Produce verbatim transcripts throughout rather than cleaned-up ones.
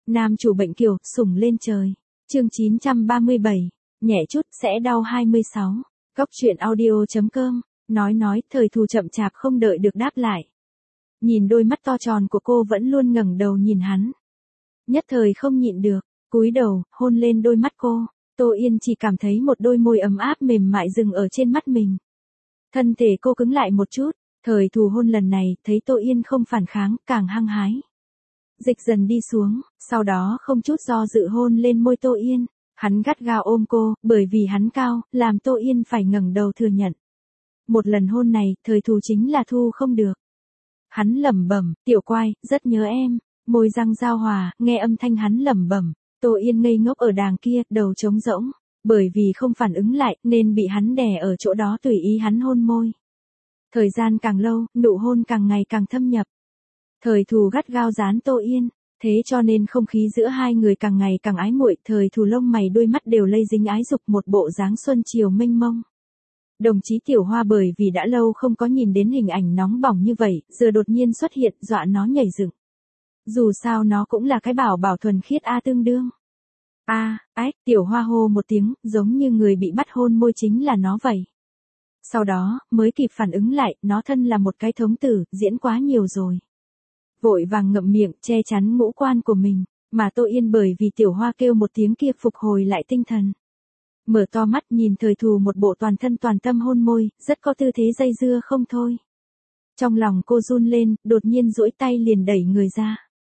Nam chủ bệnh kiều, sủng lên trời. Chương chín trăm ba mươi bảy, nhẹ chút sẽ đau hai mươi sáu. Góc truyện audio.com, nói nói, thời thù chậm chạp không đợi được đáp lại. Nhìn đôi mắt to tròn của cô vẫn luôn ngẩng đầu nhìn hắn. Nhất thời không nhịn được, cúi đầu, hôn lên đôi mắt cô. Tô Yên chỉ cảm thấy một đôi môi ấm áp mềm mại dừng ở trên mắt mình. Thân thể cô cứng lại một chút, thời thù hôn lần này, thấy Tô Yên không phản kháng, càng hăng hái. Dịch dần đi xuống, sau đó không chút do dự hôn lên môi Tô Yên. Hắn gắt gao ôm cô, bởi vì hắn cao, làm Tô Yên phải ngẩng đầu thừa nhận. Một lần hôn này, thời thù chính là thu không được. Hắn lẩm bẩm, tiểu quai, rất nhớ em. Môi răng giao hòa, nghe âm thanh hắn lẩm bẩm. Tô Yên ngây ngốc ở đàng kia, đầu trống rỗng. Bởi vì không phản ứng lại, nên bị hắn đè ở chỗ đó tùy ý hắn hôn môi. Thời gian càng lâu, nụ hôn càng ngày càng thâm nhập. Thời thù gắt gao dán Tô Yên, thế cho nên không khí giữa hai người càng ngày càng ái muội. Thời thù lông mày đôi mắt đều lây dính ái dục, một bộ dáng xuân chiều mênh mông. Đồng chí Tiểu Hoa bởi vì đã lâu không có nhìn đến hình ảnh nóng bỏng như vậy, giờ đột nhiên xuất hiện, dọa nó nhảy dựng. Dù sao nó cũng là cái bảo bảo thuần khiết a tương đương. A, ách, Tiểu Hoa hô một tiếng, giống như người bị bắt hôn môi chính là nó vậy. Sau đó, mới kịp phản ứng lại, nó thân là một cái thống tử, diễn quá nhiều rồi. Vội vàng ngậm miệng, che chắn ngũ quan của mình, mà Tô Yên bởi vì Tiểu Hoa kêu một tiếng kia phục hồi lại tinh thần. Mở to mắt nhìn thời thù một bộ toàn thân toàn tâm hôn môi, rất có tư thế dây dưa không thôi. Trong lòng cô run lên, đột nhiên duỗi tay liền đẩy người ra.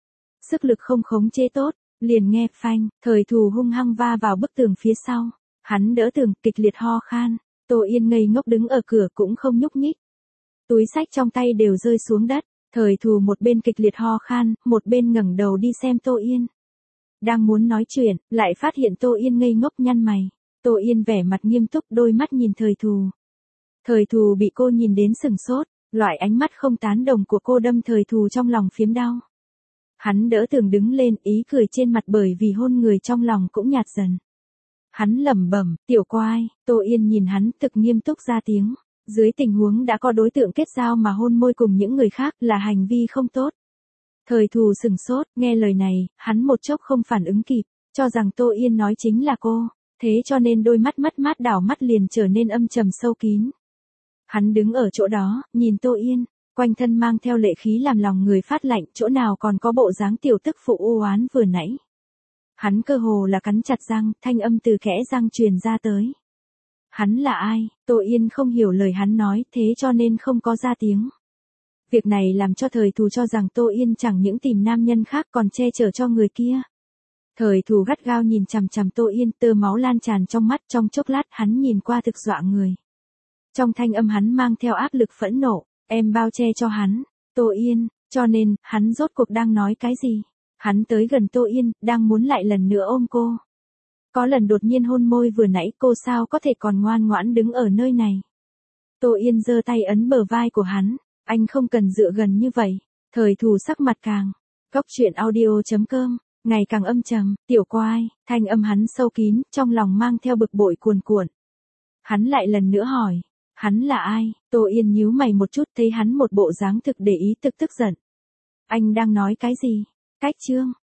Sức lực không khống chế tốt, liền nghe phanh, thời thù hung hăng va vào bức tường phía sau. Hắn đỡ tường, kịch liệt ho khan. Tô Yên ngây ngốc đứng ở cửa cũng không nhúc nhích. Túi xách trong tay đều rơi xuống đất. Thời thù một bên kịch liệt ho khan, một bên ngẩng đầu đi xem Tô Yên. Đang muốn nói chuyện, lại phát hiện Tô Yên ngây ngốc nhăn mày. Tô Yên vẻ mặt nghiêm túc, đôi mắt nhìn thời thù. Thời thù bị cô nhìn đến sừng sốt, loại ánh mắt không tán đồng của cô đâm thời thù trong lòng phiếm đau. Hắn đỡ tường đứng lên, ý cười trên mặt bởi vì hôn người trong lòng cũng nhạt dần. Hắn lẩm bẩm, tiểu quai. Tô Yên nhìn hắn thực nghiêm túc ra tiếng. Dưới tình huống đã có đối tượng kết giao mà hôn môi cùng những người khác là hành vi không tốt. Thời thù sừng sốt, nghe lời này, hắn một chốc không phản ứng kịp, cho rằng Tô Yên nói chính là cô, thế cho nên đôi mắt mất mát đảo mắt liền trở nên âm trầm sâu kín. Hắn đứng ở chỗ đó, nhìn Tô Yên, quanh thân mang theo lệ khí làm lòng người phát lạnh, chỗ nào còn có bộ dáng tiểu tức phụ u oán vừa nãy. Hắn cơ hồ là cắn chặt răng, thanh âm từ kẽ răng truyền ra tới. Hắn là ai? Tô Yên không hiểu lời hắn nói, thế cho nên không có ra tiếng. Việc này làm cho thời thù cho rằng Tô Yên chẳng những tìm nam nhân khác còn che chở cho người kia. Thời thù gắt gao nhìn chằm chằm Tô Yên, tơ máu lan tràn trong mắt, trong chốc lát hắn nhìn qua thực dọa người. Trong thanh âm hắn mang theo áp lực phẫn nộ, em bao che cho hắn, Tô Yên, cho nên, hắn rốt cuộc đang nói cái gì? Hắn tới gần Tô Yên, đang muốn lại lần nữa ôm cô. Có lần đột nhiên hôn môi vừa nãy, cô sao có thể còn ngoan ngoãn đứng ở nơi này. Tô Yên giơ tay ấn bờ vai của hắn, anh không cần dựa gần như vậy. Thời thù sắc mặt càng. Góc truyện audio.com, ngày càng âm trầm, tiểu quai, thanh âm hắn sâu kín, trong lòng mang theo bực bội cuồn cuộn. Hắn lại lần nữa hỏi, hắn là ai? Tô Yên nhíu mày một chút, thấy hắn một bộ dáng thực để ý, thực tức giận. Anh đang nói cái gì? Cách chương,